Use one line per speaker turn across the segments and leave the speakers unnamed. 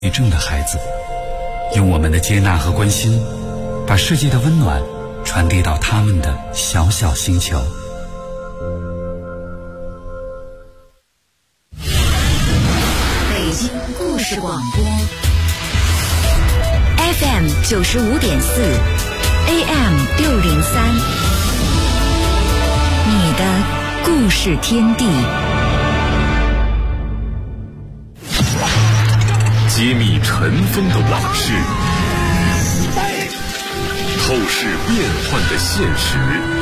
抑郁症的孩子，用我们的接纳和关心，把世界的温暖传递到他们的小小星球。
北京故事广播 FM 95.4 AM 603，你的故事天地。
揭秘尘封的往事，透视变幻的现实，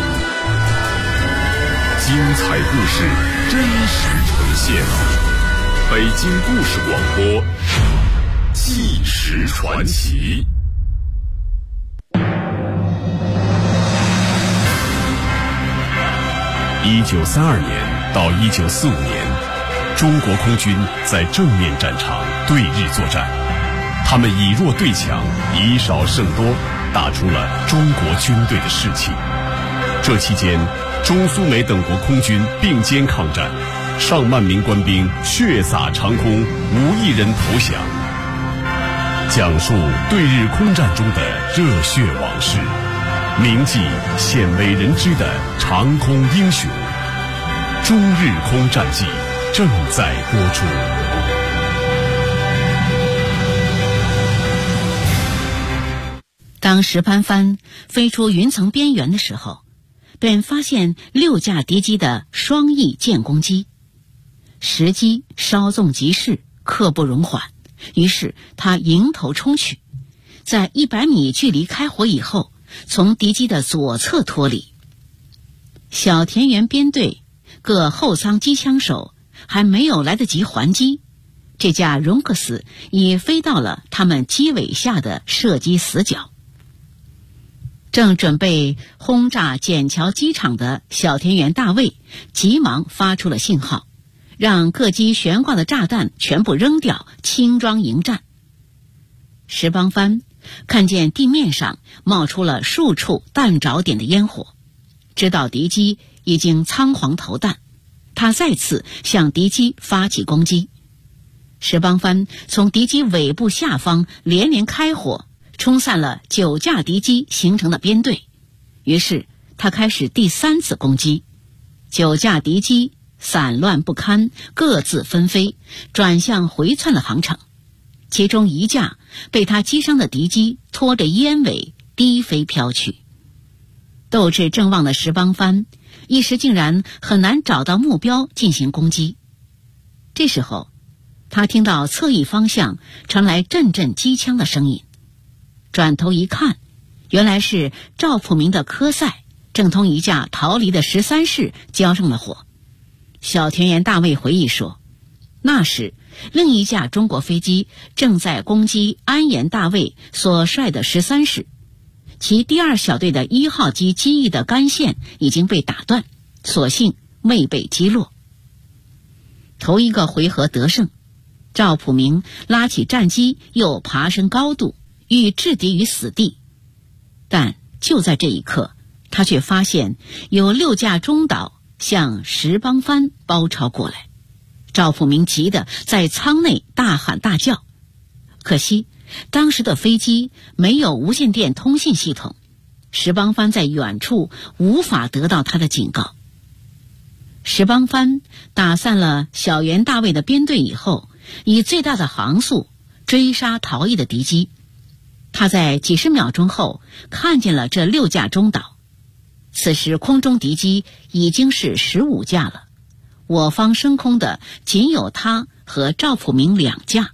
精彩故事真实呈现。北京故事广播，纪实传奇。1932年到1945年，中国空军在正面战场对日作战，他们以弱对强，以少胜多，打出了中国军队的士气。这期间，中苏美等国空军并肩抗战，上万名官兵血洒长空，5亿人投降。讲述对日空战中的热血往事，铭记鲜为人知的长空英雄。中日空战记正在播出。
当石潘帆飞出云层边缘的时候，便发现6架敌机的双翼舰攻击，时机稍纵即逝，刻不容缓。于是他迎头冲去，在100米距离开火以后，从敌机的左侧脱离。小田园编队各后舱机枪手还没有来得及还击，这架荣克斯已飞到了他们机尾下的射击死角。正准备轰炸笕桥机场的小田园大尉急忙发出了信号，让各机悬挂的炸弹全部扔掉，轻装迎战。石邦帆看见地面上冒出了数处弹着点的烟火，知道敌机已经仓皇投弹，他再次向敌机发起攻击。石邦帆从敌机尾部下方连连开火，冲散了9架敌机形成的编队。于是他开始第3次攻击，9架敌机散乱不堪，各自纷飞，转向回窜的航程。其中1架被他击伤的敌机拖着烟尾低飞飘去。斗志正旺的石邦帆一时竟然很难找到目标进行攻击。这时候他听到侧翼方向传来阵阵机枪的声音，转头一看，原来是赵普明的科赛正同1架逃离的13式交上了火。小田园大尉回忆说，那时另1架中国飞机正在攻击安岩大尉所率的13式，其第2小队的1号机机翼的干线已经被打断，所幸未被击落。头一个回合得胜，赵普明拉起战机又爬升高度，欲置敌于死地。但就在这一刻，他却发现有6架中岛向石邦帆包抄过来。赵普明急得在舱内大喊大叫，可惜当时的飞机没有无线电通信系统，石邦帆在远处无法得到他的警告。石邦帆打散了小袁大尉的编队以后，以最大的航速追杀逃逸的敌机。他在几十秒钟后看见了这6架中岛，此时空中敌机已经是15架了，我方升空的仅有他和赵普明2架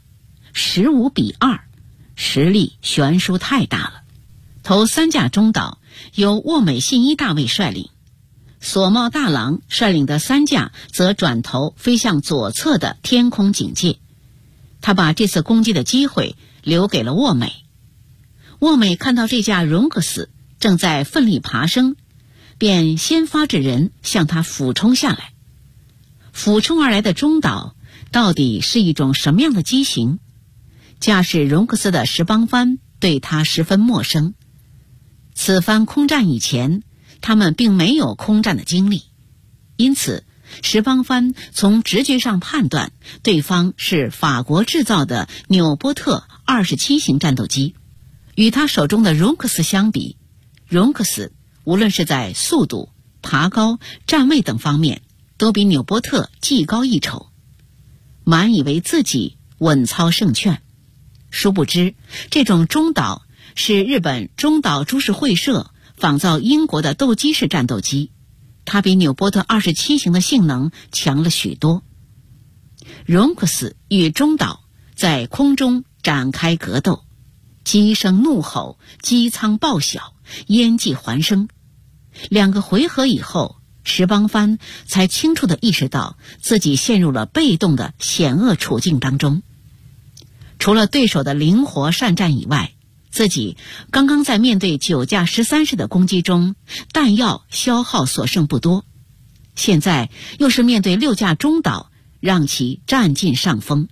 ，15比2，实力悬殊太大了。头3架中岛由沃美信一大尉率领，索茂大郎率领的3架则转头飞向左侧的天空警戒。他把这次攻击的机会留给了沃美。沃美看到这架荣克斯正在奋力爬升，便先发制人向他俯冲下来。俯冲而来的中岛到底是一种什么样的机型？驾驶荣克斯的石邦帆对他十分陌生。此番空战以前，他们并没有空战的经历，因此石邦藩从直觉上判断对方是法国制造的纽波特27型战斗机。与他手中的荣克斯相比，荣克斯无论是在速度、爬高、站位等方面都比纽波特技高一筹，满以为自己稳操胜券。殊不知，这种中岛是日本中岛株式会社仿造英国的斗鸡式战斗机，它比纽波特27型的性能强了许多。荣克斯与中岛在空中展开格斗，机声怒吼，机舱爆晓，烟气环生。2个回合以后，石邦藩才清楚地意识到自己陷入了被动的险恶处境当中。除了对手的灵活善战以外，自己刚刚在面对9架13式的攻击中，弹药消耗所剩不多，现在又是面对6架中岛，让其占尽上风。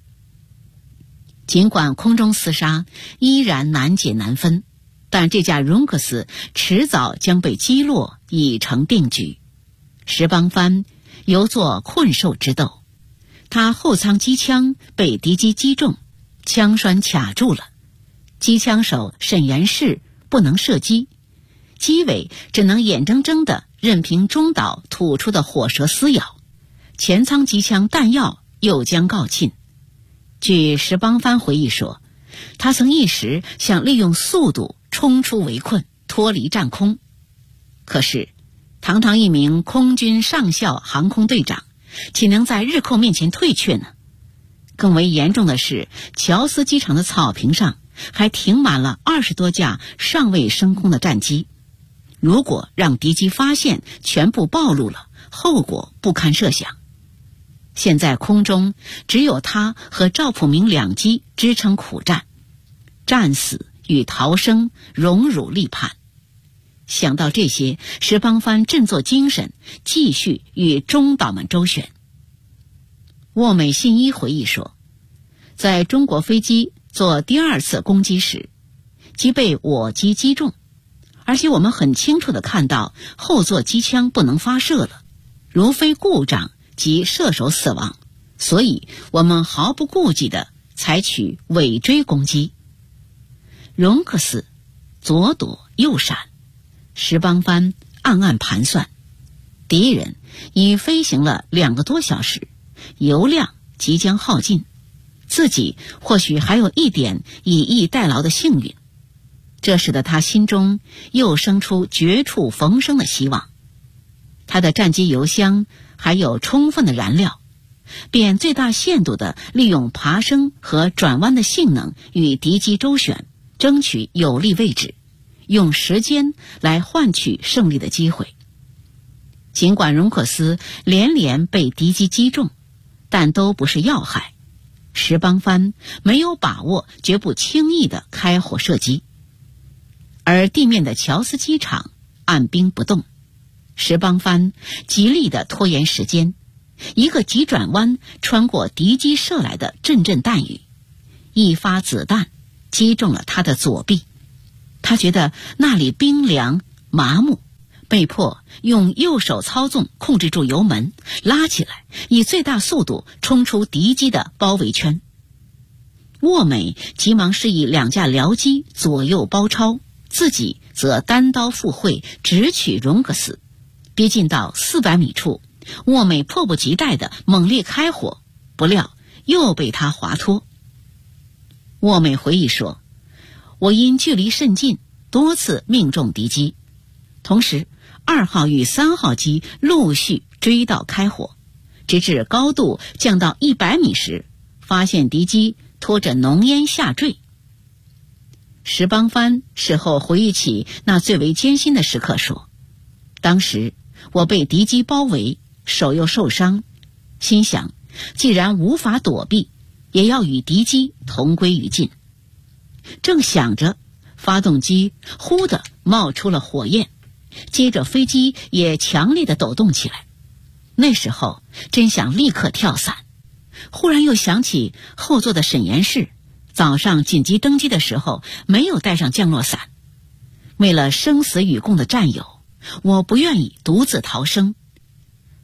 尽管空中厮杀依然难解难分，但这架荣克斯迟早将被击落，已成定局。石邦藩犹作困兽之斗，他后舱机枪被敌机击中，枪栓卡住了，机枪手沈元士不能射击，机尾只能眼睁睁地任凭中岛吐出的火舌撕咬，前舱机枪弹药又将告罄。据石邦藩回忆说，他曾一时想利用速度冲出围困，脱离战空。可是堂堂一名空军上校航空队长，岂能在日寇面前退却呢？更为严重的是，乔斯机场的草坪上还停满了20多架尚未升空的战机，如果让敌机发现，全部暴露了，后果不堪设想。现在空中只有他和赵普明2机支撑苦战，战死与逃生荣辱立判。想到这些，石邦藩振作精神，继续与中岛们周旋。沃美信一回忆说，在中国飞机做第2次攻击时，即被我机击中，而且我们很清楚地看到后座机枪不能发射了，如非故障即射手死亡，所以我们毫不顾忌地采取尾追攻击。荣克斯左躲右闪，石邦藩暗暗盘算，敌人已飞行了2个多小时，油量即将耗尽，自己或许还有一点以逸待劳的幸运，这使得他心中又生出绝处逢生的希望。他的战机油箱还有充分的燃料，便最大限度地利用爬升和转弯的性能与敌机周旋，争取有利位置，用时间来换取胜利的机会。尽管荣克斯连连被敌机击中，但都不是要害，石邦藩没有把握，绝不轻易地开火射击。而地面的乔斯机场按兵不动，石邦藩极力地拖延时间，一个急转弯穿过敌机射来的阵阵弹雨，一发子弹击中了他的左臂，他觉得那里冰凉麻木，被迫用右手操纵控制住油门，拉起来，以最大速度冲出敌机的包围圈。沃美急忙示意2架僚机左右包抄，自己则单刀赴会，直取荣克斯。逼近到400米处，沃美迫不及待地猛烈开火，不料又被他滑脱。沃美回忆说，我因距离甚近，多次命中敌机，同时2号与3号机陆续追到开火，直至高度降到100米时，发现敌机拖着浓烟下坠。石邦藩事后回忆起那最为艰辛的时刻说，当时我被敌机包围，手又受伤，心想既然无法躲避，也要与敌机同归于尽。正想着，发动机忽地冒出了火焰，接着飞机也强烈地抖动起来。那时候真想立刻跳伞，忽然又想起后座的沈岩士早上紧急登机的时候没有带上降落伞，为了生死与共的战友，我不愿意独自逃生。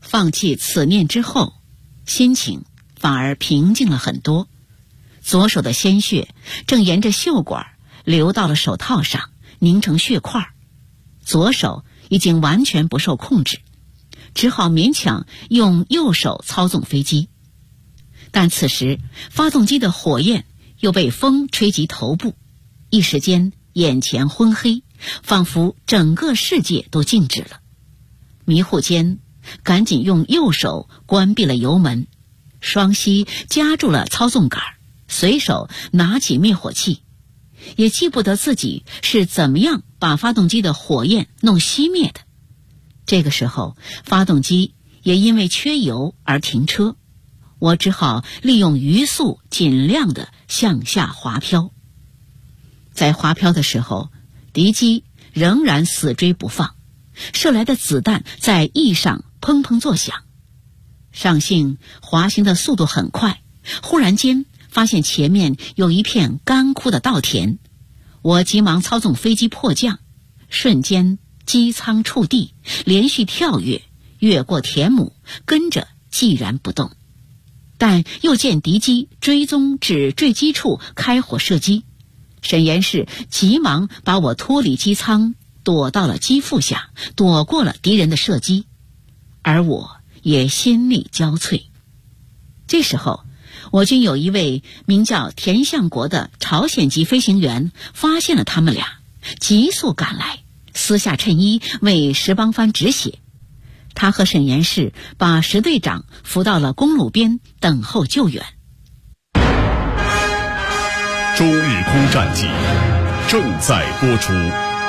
放弃此念之后，心情反而平静了很多。左手的鲜血正沿着袖管流到了手套上，凝成血块。左手已经完全不受控制，只好勉强用右手操纵飞机。但此时发动机的火焰又被风吹及头部，一时间眼前昏黑，仿佛整个世界都静止了。迷糊间，赶紧用右手关闭了油门，双膝夹住了操纵杆，随手拿起灭火器，也记不得自己是怎么样把发动机的火焰弄熄灭的。这个时候，发动机也因为缺油而停车，我只好利用余速尽量的向下滑飘。在滑飘的时候，敌机仍然死追不放，射来的子弹在翼上砰砰作响。上幸滑行的速度很快，忽然间发现前面有一片干枯的稻田，我急忙操纵飞机迫降，瞬间机舱触地，连续跳跃，越过田亩，跟着寂然不动。但又见敌机追踪至坠机处开火射击，沈岩氏急忙把我脱离机舱，躲到了机腹下，躲过了敌人的射击，而我也心力交瘁。这时候，我军有一位名叫田相国的朝鲜籍飞行员发现了他们俩，急速赶来，撕下衬衣为石邦帆止血。他和沈岩氏把石队长扶到了公路边等候救援。
中日空战记正在播出。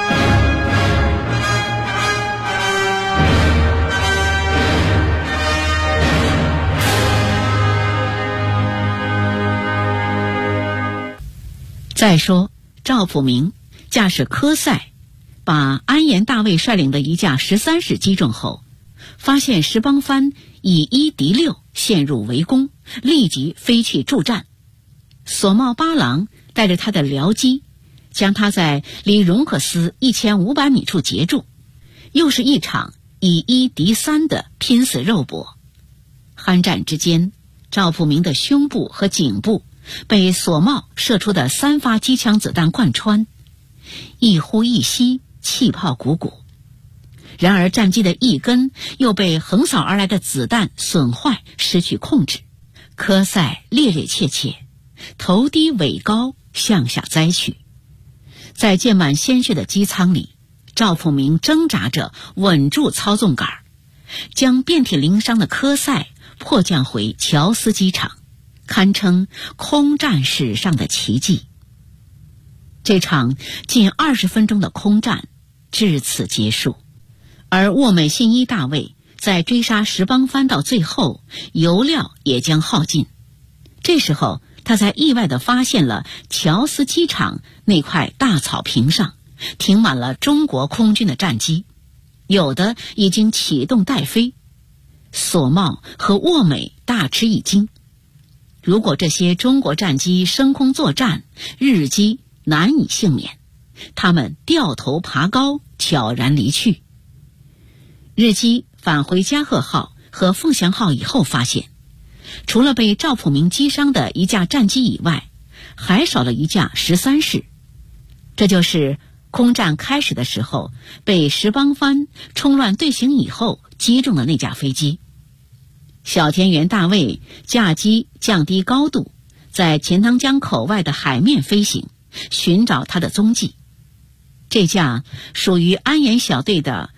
再说赵普明驾驶科赛把安岩大尉率领的一架13式击中后，发现石邦帆以1敌6，陷入围攻，立即飞去助战。索茂八郎带着他的僚机将他在离荣克斯1500米处截住，又是一场以1敌3的拼死肉搏。酣战之间，赵普明的胸部和颈部被索茂射出的3发机枪子弹贯穿，一呼一吸，气泡鼓鼓。然而战机的一根又被横扫而来的子弹损坏，失去控制，科赛趔趔趄趄，头低尾高向下栽去。在溅满鲜血的机舱里，赵普明挣扎着稳住操纵杆，将遍体鳞伤的科赛迫降回乔斯机场，堪称空战史上的奇迹。这场近20分钟的空战至此结束，而沃美信一大尉在追杀石邦帆到最后，油料也将耗尽。这时候他才意外地发现了乔斯机场那块大草坪上停满了中国空军的战机，有的已经启动待飞。索茂和沃美大吃一惊，如果这些中国战机升空作战，日机难以幸免，他们掉头爬高，悄然离去。日机返回加贺号和凤翔号以后发现，除了被赵普明击伤的一架战机以外，还少了一架13式。这就是空战开始的时候被石邦帆冲乱队形以后击中的那架飞机。小田原大尉驾机降低高度，在钱塘江口外的海面飞行，寻找他的踪迹。这架属于安岩小队的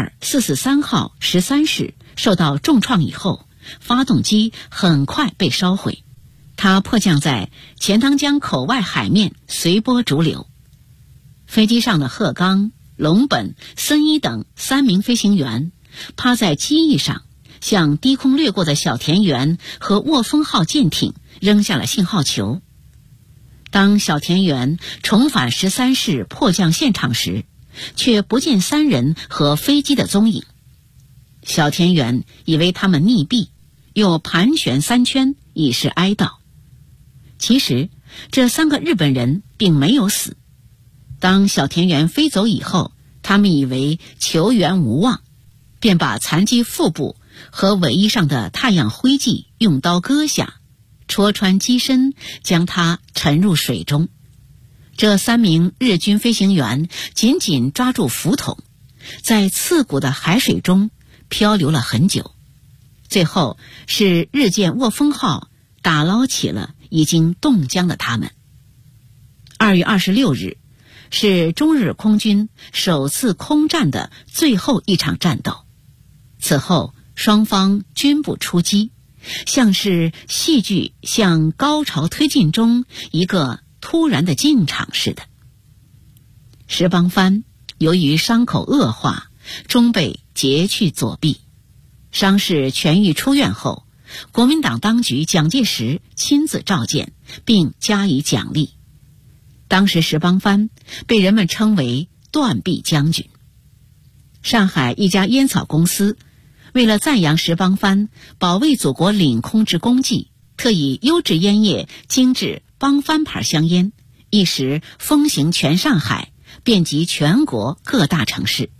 2443号13式受到重创以后，发动机很快被烧毁，它迫降在钱塘江口外海面，随波逐流。飞机上的鹤冈、龙本、森一等3名飞行员趴在机翼上，向低空掠过的小田原和沃风号舰艇扔下了信号球。当小田原重返13式迫降现场时，却不见3人和飞机的踪影。小田原以为他们溺毙，又盘旋3圈，以示哀悼。其实这3个日本人并没有死。当小田原飞走以后，他们以为求援无望，便把残机腹部和尾翼上的太阳灰迹用刀割下，戳穿机身，将它沉入水中。这3名日军飞行员紧紧抓住浮筒，在刺骨的海水中漂流了很久。最后是日舰卧风号打捞起了已经冻僵的他们。2月26日是中日空军首次空战的最后一场战斗。此后双方均不出击，像是戏剧向高潮推进中一个突然的进场似的。石邦藩由于伤口恶化，终被截去左臂。伤势痊愈出院后，国民党当局蒋介石亲自召见并加以奖励。当时石邦藩被人们称为断臂将军。上海一家烟草公司为了赞扬石邦藩保卫祖国领空之功绩，特以优质烟叶精制邦藩牌香烟，一时风行全上海，遍及全国各大城市。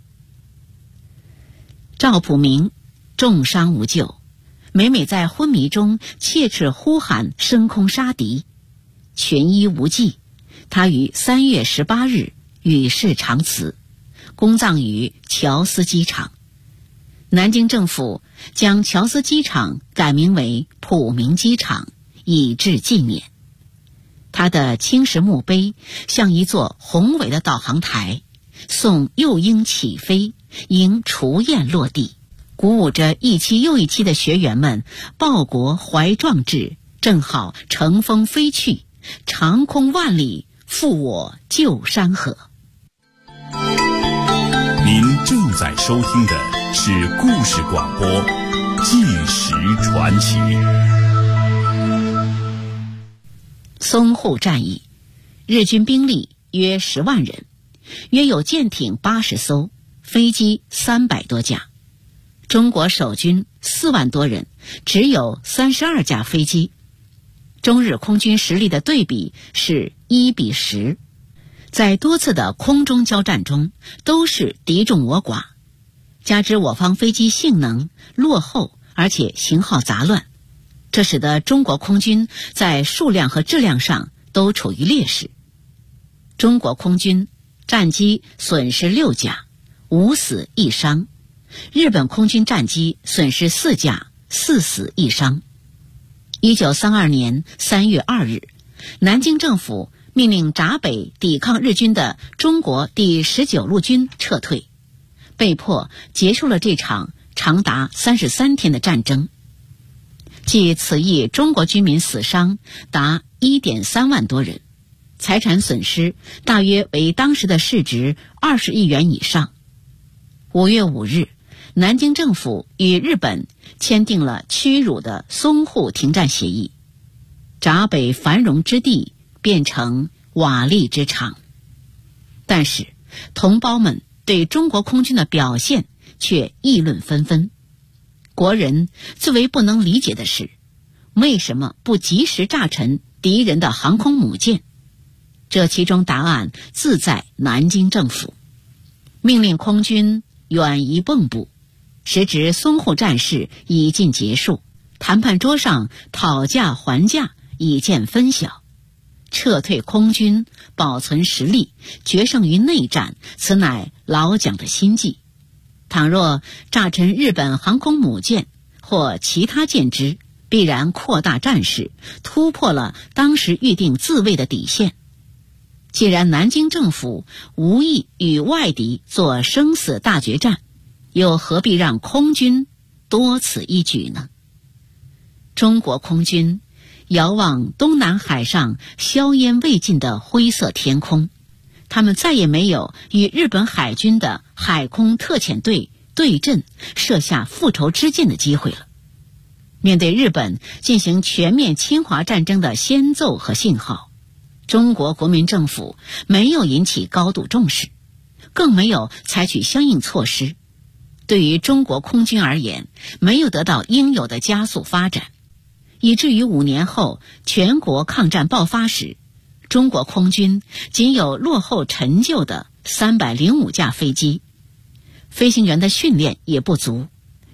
赵朴明重伤无救，每每在昏迷中切齿呼喊升空杀敌，群医无济，他于3月18日与世长辞，公葬于乔司机场。南京政府将乔司机场改名为朴明机场，以致纪念。他的青石墓碑像一座宏伟的导航台，送幼鹰起飞，迎雏燕落地，鼓舞着一期又一期的学员们报国怀壮志，正好乘风飞去，长空万里，赴我旧山河。
您正在收听的是故事广播《纪实传奇》。
淞沪战役，日军兵力约10万人，约有舰艇80艘，飞机300多架。中国守军4万多人，只有32架飞机。中日空军实力的对比是1比10。在多次的空中交战中，都是敌众我寡，加之我方飞机性能落后，而且型号杂乱，这使得中国空军在数量和质量上都处于劣势。中国空军战机损失6架，5死1伤；日本空军战机损失4架，4死1伤。1932年3月2日，南京政府命令闸北抵抗日军的中国第19路军撤退，被迫结束了这场长达33天的战争。继此役中国军民死伤达 1.3 万多人，财产损失大约为当时的市值20亿元以上。5月5日，南京政府与日本签订了屈辱的淞沪停战协议，闸北繁荣之地变成瓦砾之场。但是同胞们对中国空军的表现却议论纷纷。国人最为不能理解的是，为什么不及时炸沉敌人的航空母舰？这其中答案自在南京政府，命令空军远移蚌埠，时值淞沪战事已近结束，谈判桌上讨价还价已见分晓。撤退空军，保存实力，决胜于内战，此乃老蒋的心计。倘若炸沉日本航空母舰或其他舰只，必然扩大战事，突破了当时预定自卫的底线。既然南京政府无意与外敌做生死大决战，又何必让空军多此一举呢？中国空军遥望东南海上硝烟未尽的灰色天空，他们再也没有与日本海军的海空特遣队对阵，射下复仇之箭的机会了。面对日本进行全面侵华战争的先奏和信号，中国国民政府没有引起高度重视，更没有采取相应措施。对于中国空军而言，没有得到应有的加速发展，以至于5年后全国抗战爆发时，中国空军仅有落后陈旧的305架飞机，飞行员的训练也不足，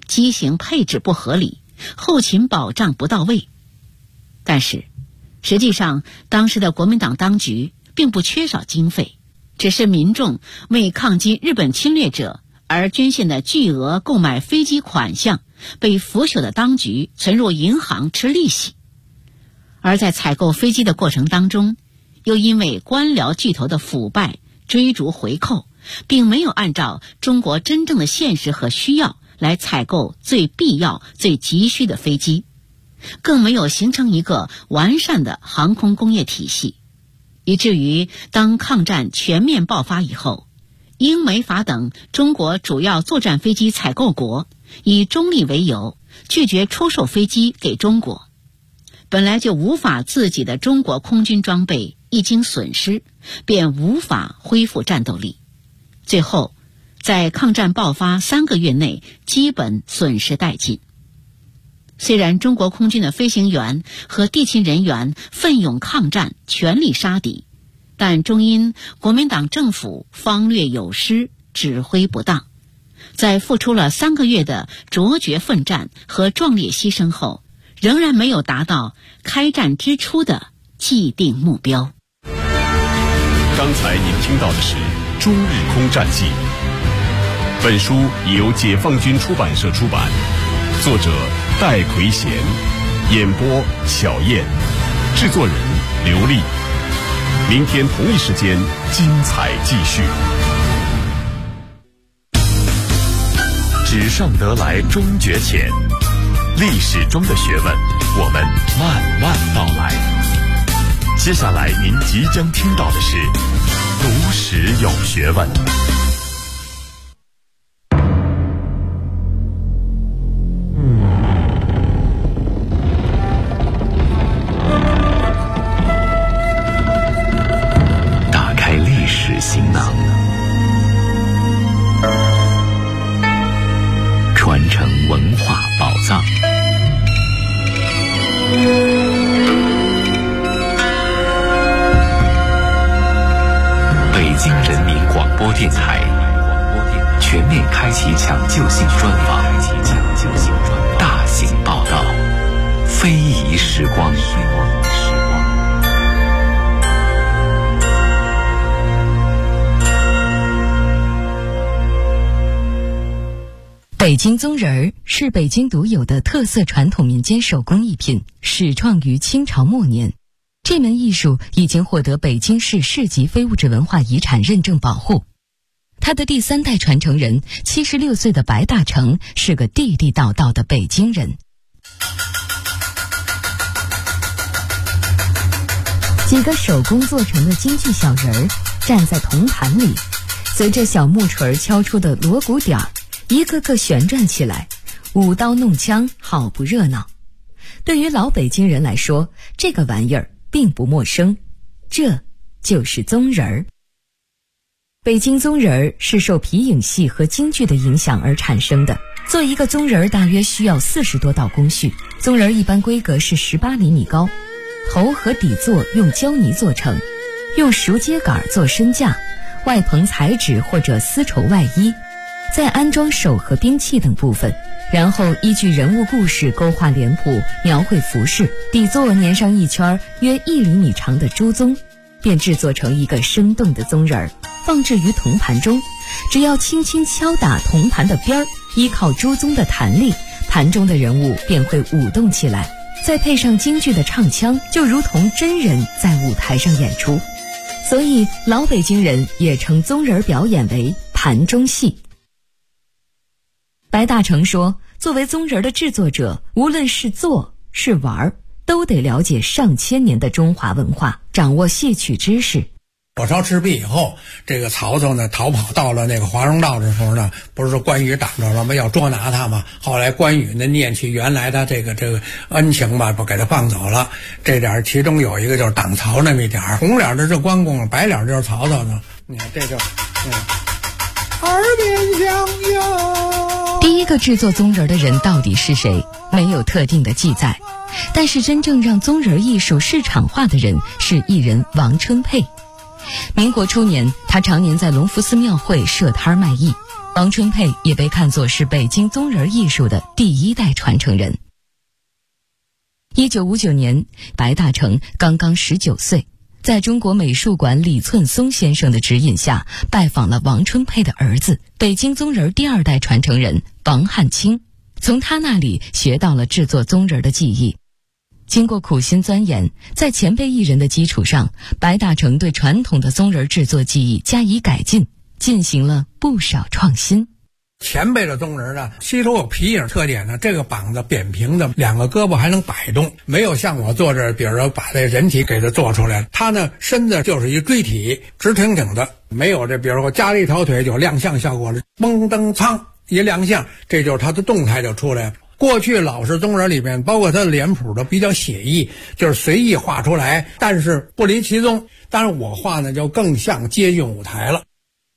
机型配置不合理，后勤保障不到位。但是实际上当时的国民党当局并不缺少经费，只是民众为抗击日本侵略者而捐献的巨额购买飞机款项被腐朽的当局存入银行吃利息。而在采购飞机的过程当中，又因为官僚巨头的腐败追逐回扣，并没有按照中国真正的现实和需要来采购最必要最急需的飞机，更没有形成一个完善的航空工业体系，以至于当抗战全面爆发以后，英美法等中国主要作战飞机采购国以中立为由，拒绝出售飞机给中国。本来就无法自己的中国空军装备一经损失，便无法恢复战斗力，最后在抗战爆发3个月内基本损失殆尽。虽然中国空军的飞行员和地勤人员奋勇抗战，全力杀敌，但终因国民党政府方略有失，指挥不当，在付出了3个月的卓绝奋战和壮烈牺牲后，仍然没有达到开战之初的既定目标。
刚才您听到的是《中日空战记》，本书由解放军出版社出版，作者戴奎贤，演播小燕，制作人刘丽。明天同一时间精彩继续。纸上得来终觉浅，历史中的学问，我们慢慢道来。接下来您即将听到的是读史有学问。
打开历史行囊，传承文化宝藏。北京人民广播电台全面开启抢救性专访，大型报道，非遗时光。
北京宗人儿是北京独有的特色传统民间手工艺品，始创于清朝末年。这门艺术已经获得北京市市级非物质文化遗产认证保护。他的第3代传承人76岁的白大成是个地地道道的北京人。几个手工做成的京剧小人儿站在铜盘里，随着小木锤敲出的锣鼓点儿，一个个旋转起来，舞刀弄枪，好不热闹。对于老北京人来说，这个玩意儿并不陌生，这就是宗人儿。北京宗人儿是受皮影戏和京剧的影响而产生的。做一个宗人儿大约需要40多道工序，宗人儿一般规格是18厘米高，头和底座用胶泥做成，用熟秸秆做身架，外棚彩纸或者丝绸外衣，再安装手和兵器等部分，然后依据人物故事勾画脸谱，描绘服饰，底座粘上一圈约1厘米长的朱宗，便制作成一个生动的宗人儿，放置于铜盘中。只要轻轻敲打铜盘的边儿，依靠朱宗的弹力，盘中的人物便会舞动起来，再配上京剧的唱腔，就如同真人在舞台上演出。所以老北京人也称宗人表演为盘中戏。白大成说，作为宗人的制作者，无论是做是玩，都得了解上千年的中华文化，掌握戏曲知识。
火烧赤壁以后，这个曹操呢逃跑到了那个华容道的时候呢，不是说关羽挡着了吗？要捉拿他嘛。后来关羽呢念起原来的这个恩情吧，不给他放走了。这点其中有一个就是挡曹那么一点，红脸的是关公，白脸就是曹操呢。你看这就耳边响哟。
第一个制作宗人的人到底是谁？没有特定的记载，但是真正让宗人艺术市场化的人是艺人王春佩。 民国初年，他常年在隆福寺庙会设摊卖艺。王春佩也被看作是北京宗人艺术的第1代传承人。1959年，白大成刚刚19岁，在中国美术馆李寸松先生的指引下，拜访了王春佩的儿子，北京宗人第2代传承人王汉卿，从他那里学到了制作宗人的技艺。经过苦心钻研，在前辈艺人的基础上，白大成对传统的宗人制作技艺加以改进，进行了不少创新。
前辈的宗人呢，吸收有皮影特点呢，这个膀子扁平的，2个胳膊还能摆动，没有像我坐这儿，比如说把这人体给它做出来。他呢，身子就是一锥体，直挺挺的，没有这比如说加了一条腿就亮相效果了，嘣噔噌一亮相，这就是他的动态就出来了。过去老式宗人里面，包括他的脸谱都比较写意，就是随意画出来，但是不离其宗。但是我画呢，就更像接近舞台了。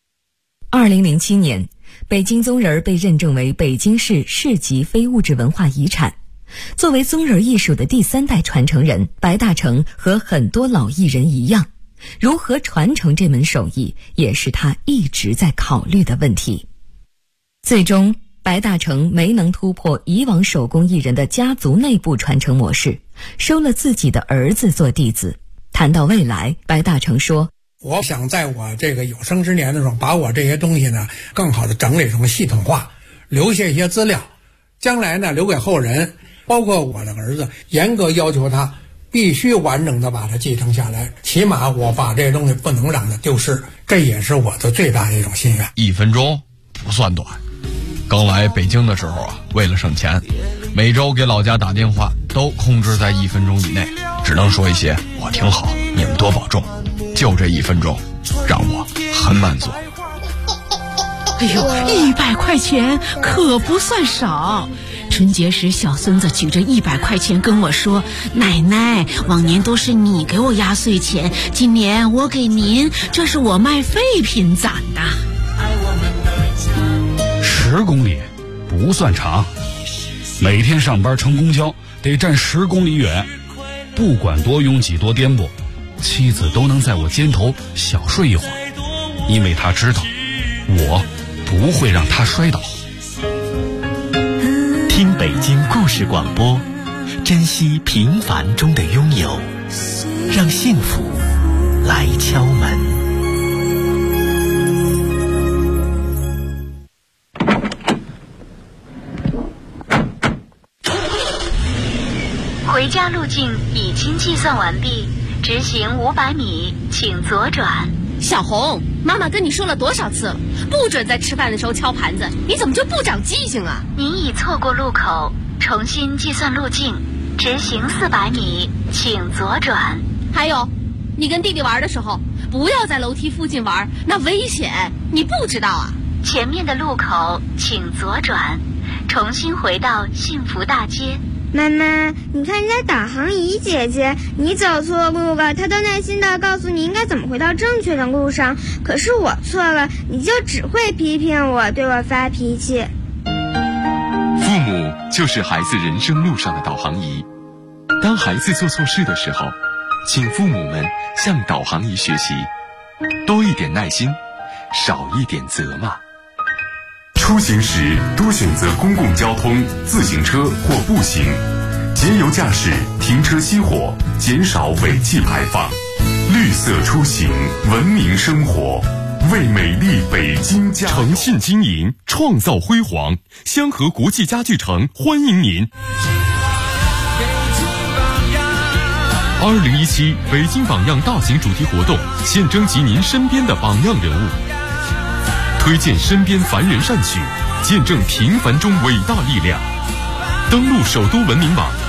2007年，北京宗人被认证为北京市市级非物质文化遗产。作为宗人艺术的第3代传承人，白大成和很多老艺人一样，如何传承这门手艺，也是他一直在考虑的问题。最终，白大成没能突破以往手工艺人的家族内部传承模式，收了自己的儿子做弟子。谈到未来，白大成说，
我想在我这个有生之年的时候，把我这些东西呢更好的整理成系统化，留下一些资料，将来呢留给后人，包括我的儿子，严格要求他必须完整的把它继承下来，起码我把这些东西不能让它丢失，这也是我的最大的一种心愿。
1分钟不算短。刚来北京的时候啊，为了省钱，每周给老家打电话都控制在1分钟以内，只能说一些我挺好，你们多保重，就这1分钟让我很满足。
哎呦，100块钱可不算少。春节时，小孙子举着100块钱跟我说：“奶奶，往年都是你给我压岁钱，今年我给您，这是我卖废品攒的。
”10公里不算长，每天上班乘公交得站10公里远，不管多拥挤多颠簸，妻子都能在我肩头小睡一会儿，因为她知道我不会让她摔倒。
听北京故事广播，珍惜平凡中的拥有，让幸福来敲门。
回家路径已经计算完毕，直行500米，请左转。
小红，妈妈跟你说了多少次了，不准在吃饭的时候敲盘子，你怎么就不长记性啊？
您已错过路口，重新计算路径，直行400米，请左转。
还有，你跟弟弟玩的时候，不要在楼梯附近玩，那危险，你不知道啊？
前面的路口请左转，重新回到幸福大街。
妈妈，你看人家导航仪姐姐，你走错路了，她都耐心地告诉你应该怎么回到正确的路上，可是我错了，你就只会批评我，对我发脾气。
父母就是孩子人生路上的导航仪，当孩子做错事的时候，请父母们向导航仪学习，多一点耐心，少一点责骂。
出行时多选择公共交通、自行车或步行，节油驾驶，停车熄火，减少尾气排放。绿色出行，文明生活，为美丽北京加油。诚信经营，创造辉煌。香河国际家具城欢迎您。2017北京榜样大型主题活动，现征集您身边的榜样人物，推荐身边凡人善举，见证平凡中伟大力量。登录首都文明网